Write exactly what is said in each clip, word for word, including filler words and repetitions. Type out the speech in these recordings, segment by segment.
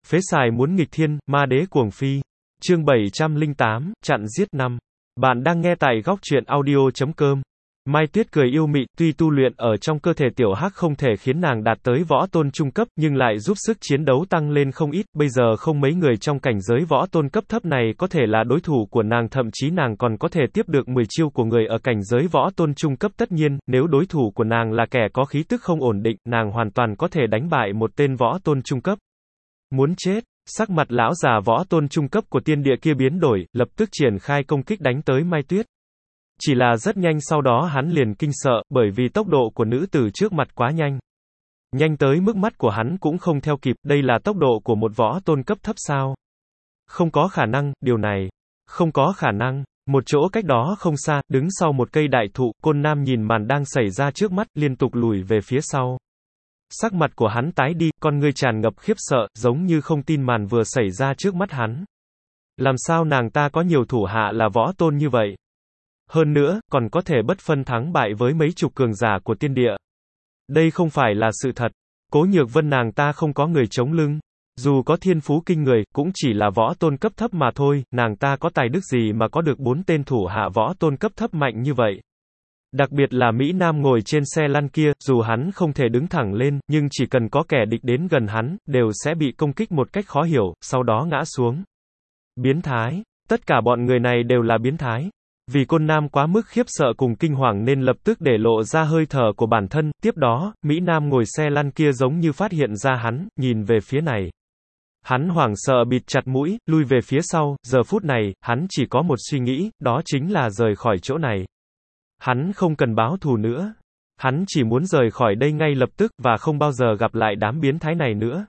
Phế xài muốn nghịch thiên, ma đế cuồng phi. Chương bảy trăm lẻ tám, chặn giết năm. Bạn đang nghe tại góc truyện audio chấm com. Mai Tuyết cười yêu mị, tuy tu luyện ở trong cơ thể tiểu hắc không thể khiến nàng đạt tới võ tôn trung cấp, nhưng lại giúp sức chiến đấu tăng lên không ít, bây giờ không mấy người trong cảnh giới võ tôn cấp thấp này có thể là đối thủ của nàng, thậm chí nàng còn có thể tiếp được mười chiêu của người ở cảnh giới võ tôn trung cấp. Tất nhiên, nếu đối thủ của nàng là kẻ có khí tức không ổn định, nàng hoàn toàn có thể đánh bại một tên võ tôn trung cấp. Muốn chết. Sắc mặt lão già võ tôn trung cấp của tiên địa kia biến đổi, lập tức triển khai công kích đánh tới Mai Tuyết. Chỉ là rất nhanh sau đó hắn liền kinh sợ, bởi vì tốc độ của nữ tử trước mặt quá nhanh. Nhanh tới mức mắt của hắn cũng không theo kịp, đây là tốc độ của một võ tôn cấp thấp sao? Không có khả năng, điều này. Không có khả năng. Một chỗ cách đó không xa, đứng sau một cây đại thụ, Côn Nam nhìn màn đang xảy ra trước mắt, liên tục lùi về phía sau. Sắc mặt của hắn tái đi, con ngươi tràn ngập khiếp sợ, giống như không tin màn vừa xảy ra trước mắt hắn. Làm sao nàng ta có nhiều thủ hạ là võ tôn như vậy? Hơn nữa, còn có thể bất phân thắng bại với mấy chục cường giả của tiên địa. Đây không phải là sự thật. Cố Nhược Vân nàng ta không có người chống lưng. Dù có thiên phú kinh người, cũng chỉ là võ tôn cấp thấp mà thôi, nàng ta có tài đức gì mà có được bốn tên thủ hạ võ tôn cấp thấp mạnh như vậy. Đặc biệt là Mỹ Nam ngồi trên xe lăn kia, dù hắn không thể đứng thẳng lên, nhưng chỉ cần có kẻ địch đến gần hắn, đều sẽ bị công kích một cách khó hiểu, sau đó ngã xuống. Biến thái. Tất cả bọn người này đều là biến thái. Vì Côn Nam quá mức khiếp sợ cùng kinh hoàng nên lập tức để lộ ra hơi thở của bản thân, tiếp đó, Mỹ Nam ngồi xe lăn kia giống như phát hiện ra hắn, nhìn về phía này. Hắn hoảng sợ bịt chặt mũi, lui về phía sau, giờ phút này, hắn chỉ có một suy nghĩ, đó chính là rời khỏi chỗ này. Hắn không cần báo thù nữa. Hắn chỉ muốn rời khỏi đây ngay lập tức, và không bao giờ gặp lại đám biến thái này nữa.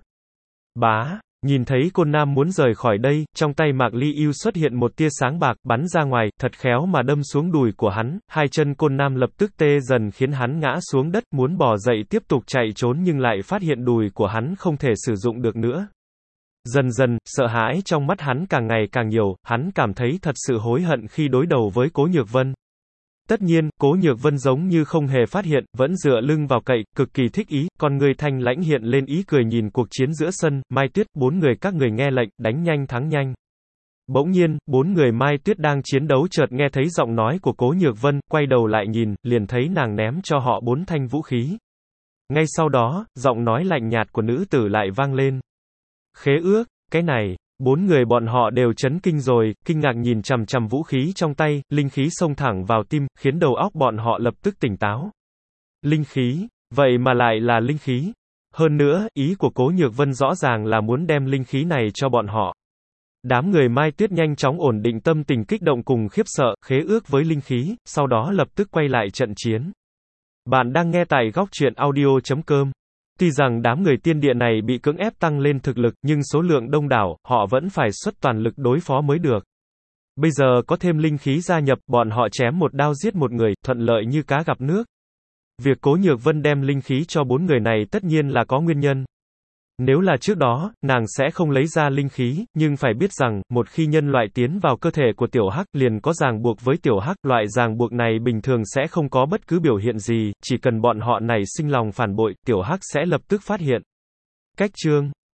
Bá, nhìn thấy Côn Nam muốn rời khỏi đây, trong tay Mạc Ly Yêu xuất hiện một tia sáng bạc, bắn ra ngoài, thật khéo mà đâm xuống đùi của hắn, hai chân Côn Nam lập tức tê dần khiến hắn ngã xuống đất, muốn bò dậy tiếp tục chạy trốn nhưng lại phát hiện đùi của hắn không thể sử dụng được nữa. Dần dần, sợ hãi trong mắt hắn càng ngày càng nhiều, hắn cảm thấy thật sự hối hận khi đối đầu với Cố Nhược Vân. Tất nhiên, Cố Nhược Vân giống như không hề phát hiện, vẫn dựa lưng vào cậy, cực kỳ thích ý, con người thanh lãnh hiện lên ý cười nhìn cuộc chiến giữa sân, Mai Tuyết, bốn người các người nghe lệnh, đánh nhanh thắng nhanh. Bỗng nhiên, bốn người Mai Tuyết đang chiến đấu chợt nghe thấy giọng nói của Cố Nhược Vân, quay đầu lại nhìn, liền thấy nàng ném cho họ bốn thanh vũ khí. Ngay sau đó, giọng nói lạnh nhạt của nữ tử lại vang lên. Khế ước, cái này. Bốn người bọn họ đều chấn kinh rồi, kinh ngạc nhìn chằm chằm vũ khí trong tay, linh khí xông thẳng vào tim, khiến đầu óc bọn họ lập tức tỉnh táo. Linh khí, vậy mà lại là linh khí. Hơn nữa, ý của Cố Nhược Vân rõ ràng là muốn đem linh khí này cho bọn họ. Đám người Mai Tuyết nhanh chóng ổn định tâm tình kích động cùng khiếp sợ, khế ước với linh khí, sau đó lập tức quay lại trận chiến. Bạn đang nghe tại góc truyện audio chấm com. Tuy rằng đám người tiên địa này bị cưỡng ép tăng lên thực lực, nhưng số lượng đông đảo, họ vẫn phải xuất toàn lực đối phó mới được. Bây giờ có thêm linh khí gia nhập, bọn họ chém một đao giết một người, thuận lợi như cá gặp nước. Việc Cố Nhược Vân đem linh khí cho bốn người này tất nhiên là có nguyên nhân. Nếu là trước đó, nàng sẽ không lấy ra linh khí, nhưng phải biết rằng, một khi nhân loại tiến vào cơ thể của tiểu hắc, liền có ràng buộc với tiểu hắc, loại ràng buộc này bình thường sẽ không có bất cứ biểu hiện gì, chỉ cần bọn họ này sinh lòng phản bội, tiểu hắc sẽ lập tức phát hiện. Cách chương